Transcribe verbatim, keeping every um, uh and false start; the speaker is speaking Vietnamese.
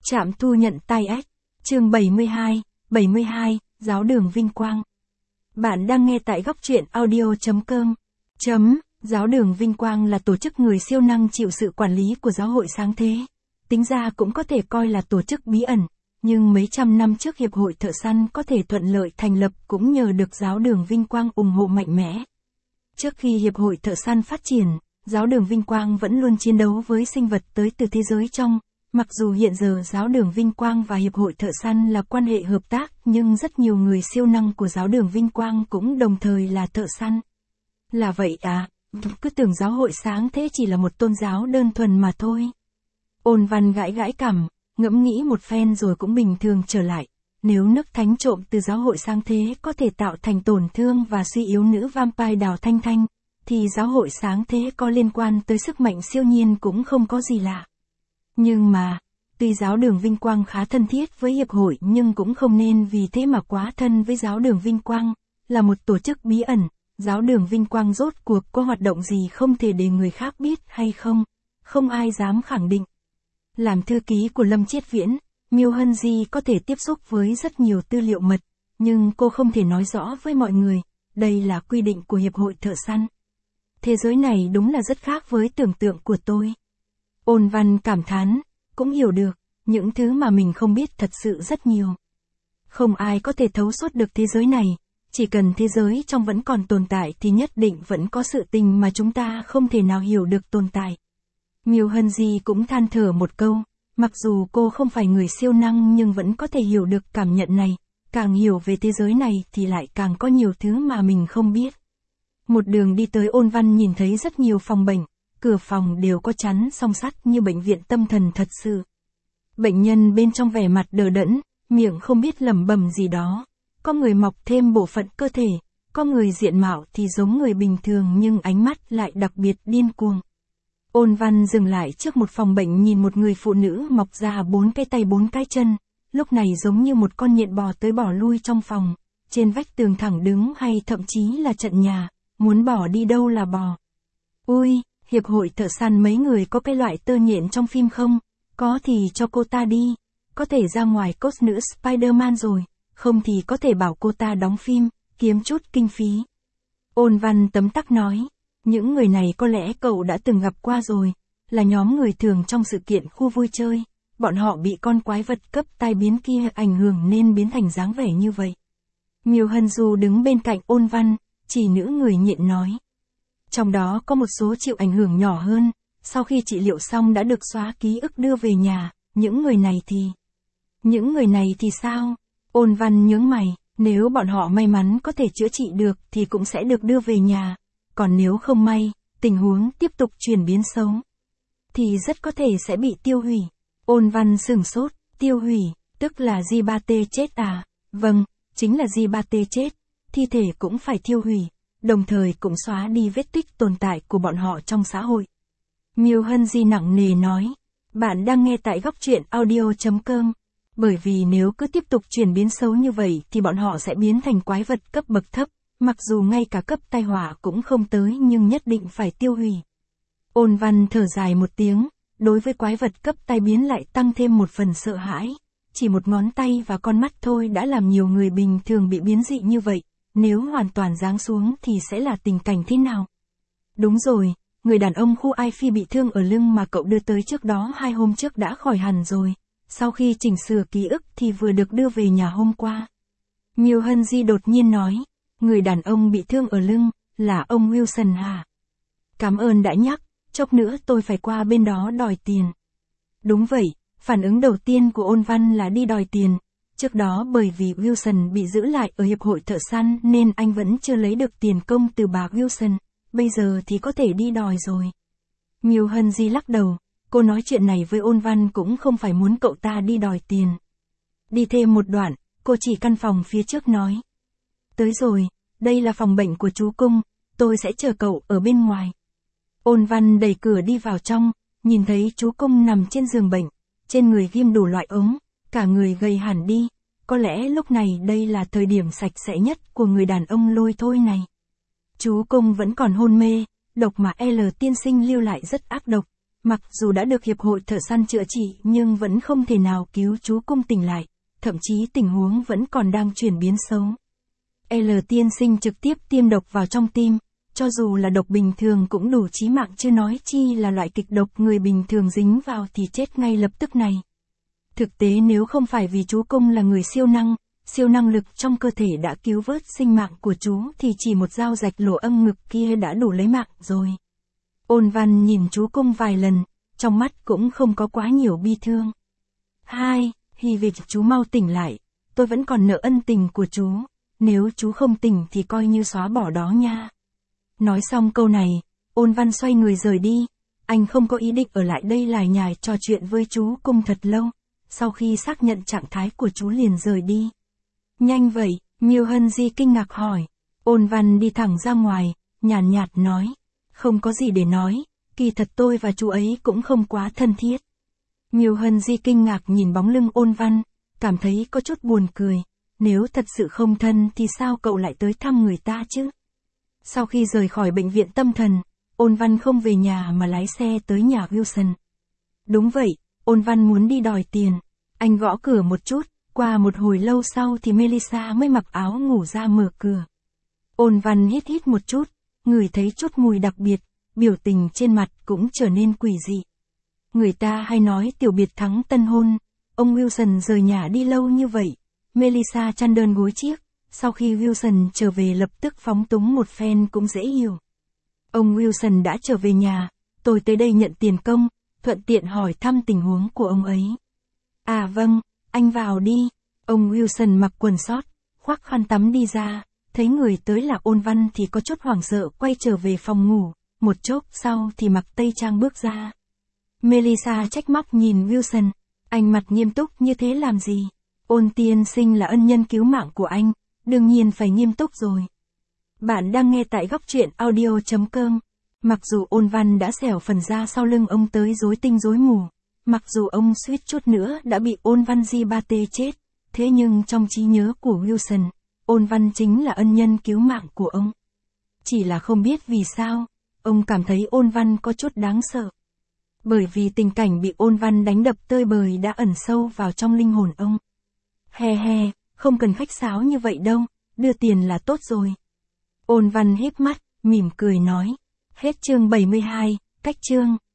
Trạm thu nhận tai ách. Chương bảy mươi hai, bảy mươi hai, Giáo đường Vinh Quang. Bạn đang nghe tại góc truyện audio chấm com. Chấm, Giáo đường Vinh Quang là tổ chức người siêu năng chịu sự quản lý của Giáo hội Sáng Thế. Tính ra cũng có thể coi là tổ chức bí ẩn, nhưng mấy trăm năm trước Hiệp hội Thợ Săn có thể thuận lợi thành lập cũng nhờ được Giáo đường Vinh Quang ủng hộ mạnh mẽ. Trước khi Hiệp hội Thợ Săn phát triển, Giáo đường Vinh Quang vẫn luôn chiến đấu với sinh vật tới từ thế giới trong. Mặc dù hiện giờ Giáo đường Vinh Quang và Hiệp hội Thợ Săn là quan hệ hợp tác, nhưng rất nhiều người siêu năng của Giáo đường Vinh Quang cũng đồng thời là thợ săn. Là vậy à, cứ tưởng Giáo hội Sáng Thế chỉ là một tôn giáo đơn thuần mà thôi. Ôn Văn gãi gãi cằm, ngẫm nghĩ một phen rồi cũng bình thường trở lại. Nếu nước thánh trộm từ Giáo hội Sáng Thế có thể tạo thành tổn thương và suy yếu nữ vampire Đào Thanh Thanh, thì Giáo hội Sáng Thế có liên quan tới sức mạnh siêu nhiên cũng không có gì lạ. Nhưng mà, tuy Giáo đường Vinh Quang khá thân thiết với Hiệp hội nhưng cũng không nên vì thế mà quá thân với Giáo đường Vinh Quang, là một tổ chức bí ẩn. Giáo đường Vinh Quang rốt cuộc có hoạt động gì không thể để người khác biết hay không, không ai dám khẳng định. Làm thư ký của Lâm Chiết Viễn, Miêu Hân Di có thể tiếp xúc với rất nhiều tư liệu mật, nhưng cô không thể nói rõ với mọi người, đây là quy định của Hiệp hội Thợ Săn. Thế giới này đúng là rất khác với tưởng tượng của tôi. Ôn Văn cảm thán, cũng hiểu được, những thứ mà mình không biết thật sự rất nhiều. Không ai có thể thấu suốt được thế giới này, chỉ cần thế giới trong vẫn còn tồn tại thì nhất định vẫn có sự tình mà chúng ta không thể nào hiểu được tồn tại. Miêu Hân Di cũng than thở một câu, mặc dù cô không phải người siêu năng nhưng vẫn có thể hiểu được cảm nhận này, càng hiểu về thế giới này thì lại càng có nhiều thứ mà mình không biết. Một đường đi tới Ôn Văn nhìn thấy rất nhiều phòng bệnh. Cửa phòng đều có chắn song sắt như bệnh viện tâm thần thật sự. Bệnh nhân bên trong vẻ mặt đờ đẫn, miệng không biết lẩm bẩm gì đó. Có người mọc thêm bộ phận cơ thể, có người diện mạo thì giống người bình thường nhưng ánh mắt lại đặc biệt điên cuồng. Ôn Văn dừng lại trước một phòng bệnh nhìn một người phụ nữ mọc ra bốn cái tay bốn cái chân, lúc này giống như một con nhện bò tới bỏ lui trong phòng, trên vách tường thẳng đứng hay thậm chí là trận nhà, muốn bỏ đi đâu là bò. Ui! Hiệp hội Thợ Săn mấy người có cái loại tơ nhện trong phim không? Có thì cho cô ta đi. Có thể ra ngoài cốt nữ Spider-Man rồi. Không thì có thể bảo cô ta đóng phim, kiếm chút kinh phí. Ôn Văn tấm tắc nói. Những người này có lẽ cậu đã từng gặp qua rồi. Là nhóm người thường trong sự kiện khu vui chơi. Bọn họ bị con quái vật cấp tai biến kia ảnh hưởng nên biến thành dáng vẻ như vậy. Miêu Hân Du đứng bên cạnh Ôn Văn, chỉ nữ người nhện nói. Trong đó có một số chịu ảnh hưởng nhỏ hơn, sau khi trị liệu xong đã được xóa ký ức đưa về nhà, những người này thì... Những người này thì sao? Ôn Văn nhướng mày, nếu bọn họ may mắn có thể chữa trị được thì cũng sẽ được đưa về nhà, còn nếu không may, tình huống tiếp tục chuyển biến xấu, thì rất có thể sẽ bị tiêu hủy. Ôn Văn sửng sốt, tiêu hủy, tức là G ba T chết à? Vâng, chính là G ba T chết, thi thể cũng phải tiêu hủy. Đồng thời cũng xóa đi vết tích tồn tại của bọn họ trong xã hội. Miêu Hân Di nặng nề nói, bạn đang nghe tại góc truyện audio chấm com, bởi vì nếu cứ tiếp tục chuyển biến xấu như vậy thì bọn họ sẽ biến thành quái vật cấp bậc thấp, mặc dù ngay cả cấp tai họa cũng không tới nhưng nhất định phải tiêu hủy. Ôn Văn thở dài một tiếng, đối với quái vật cấp tai biến lại tăng thêm một phần sợ hãi, chỉ một ngón tay và con mắt thôi đã làm nhiều người bình thường bị biến dị như vậy. Nếu hoàn toàn giáng xuống thì sẽ là tình cảnh thế nào? Đúng rồi, người đàn ông khu Ai Phi bị thương ở lưng mà cậu đưa tới trước đó hai hôm trước đã khỏi hẳn rồi. Sau khi chỉnh sửa ký ức thì vừa được đưa về nhà hôm qua. Miêu Hân Di đột nhiên nói, người đàn ông bị thương ở lưng, là ông Wilson hả? Cảm ơn đã nhắc, chốc nữa tôi phải qua bên đó đòi tiền. Đúng vậy, phản ứng đầu tiên của Ôn Văn là đi đòi tiền. Trước đó bởi vì Wilson bị giữ lại ở Hiệp hội Thợ Săn nên anh vẫn chưa lấy được tiền công từ bà Wilson, bây giờ thì có thể đi đòi rồi. Miêu Hân Di lắc đầu, cô nói chuyện này với Ôn Văn cũng không phải muốn cậu ta đi đòi tiền. Đi thêm một đoạn, cô chỉ căn phòng phía trước nói. Tới rồi, đây là phòng bệnh của chú Cung, tôi sẽ chờ cậu ở bên ngoài. Ôn Văn đẩy cửa đi vào trong, nhìn thấy chú Cung nằm trên giường bệnh, trên người ghim đủ loại ống. Cả người gầy hẳn đi, có lẽ lúc này đây là thời điểm sạch sẽ nhất của người đàn ông lôi thôi này. Chú Cung vẫn còn hôn mê, độc mà L tiên sinh lưu lại rất ác độc, Mặc dù đã được hiệp hội thợ săn chữa trị nhưng vẫn không thể nào cứu chú Cung tỉnh lại, thậm chí tình huống vẫn còn đang chuyển biến xấu. L tiên sinh trực tiếp tiêm độc vào trong tim, cho dù là độc bình thường cũng đủ chí mạng chứ nói chi là loại kịch độc người bình thường dính vào thì chết ngay lập tức này. Thực tế nếu không phải vì chú Cung là người siêu năng, siêu năng lực trong cơ thể đã cứu vớt sinh mạng của chú thì chỉ một dao rạch lỗ âm ngực kia đã đủ lấy mạng rồi. Ôn Văn nhìn chú Cung vài lần, trong mắt cũng không có quá nhiều bi thương. Hai, hy vọng chú mau tỉnh lại, tôi vẫn còn nợ ân tình của chú, nếu chú không tỉnh thì coi như xóa bỏ đó nha. Nói xong câu này, Ôn Văn xoay người rời đi, anh không có ý định ở lại đây lải nhải trò chuyện với chú Cung thật lâu, sau khi xác nhận trạng thái của chú liền rời đi. Nhanh vậy, Miêu Hân Di kinh ngạc hỏi. Ôn Văn đi thẳng ra ngoài, nhàn nhạt, nhạt nói. Không có gì để nói, kỳ thật tôi và chú ấy cũng không quá thân thiết. Miêu Hân Di kinh ngạc nhìn bóng lưng Ôn Văn, cảm thấy có chút buồn cười. Nếu thật sự không thân thì sao cậu lại tới thăm người ta chứ? Sau khi rời khỏi bệnh viện tâm thần, Ôn Văn không về nhà mà lái xe tới nhà Wilson. Đúng vậy, Ôn Văn muốn đi đòi tiền. Anh gõ cửa một chút, qua một hồi lâu sau thì Melissa mới mặc áo ngủ ra mở cửa. Ôn Văn hít hít một chút, ngửi thấy chút mùi đặc biệt, biểu tình trên mặt cũng trở nên quỷ dị. Người ta hay nói tiểu biệt thắng tân hôn, ông Wilson rời nhà đi lâu như vậy. Melissa chăn đơn gối chiếc, sau khi Wilson trở về lập tức phóng túng một phen cũng dễ hiểu. Ông Wilson đã trở về nhà, tôi tới đây nhận tiền công, thuận tiện hỏi thăm tình huống của ông ấy. À vâng, anh vào đi. Ông Wilson mặc quần sót, khoác khăn tắm đi ra, thấy người tới là Ôn Văn thì có chút hoảng sợ quay trở về phòng ngủ, một chốc sau thì mặc tây trang bước ra. Melissa trách móc nhìn Wilson, anh mặt nghiêm túc như thế làm gì? Ôn tiên sinh là ân nhân cứu mạng của anh, đương nhiên phải nghiêm túc rồi. Bạn đang nghe tại góc truyện audio chấm com. Mặc dù Ôn Văn đã xẻo phần da sau lưng ông tới rối tinh rối mù, mặc dù ông suýt chút nữa đã bị Ôn Văn di ba tê chết, thế nhưng trong trí nhớ của Wilson, Ôn Văn chính là ân nhân cứu mạng của ông. Chỉ là không biết vì sao, ông cảm thấy Ôn Văn có chút đáng sợ. Bởi vì tình cảnh bị Ôn Văn đánh đập tơi bời đã ẩn sâu vào trong linh hồn ông. He he, không cần khách sáo như vậy đâu, đưa tiền là tốt rồi. Ôn Văn híp mắt, mỉm cười nói. Hết chương bảy mươi hai, cách chương.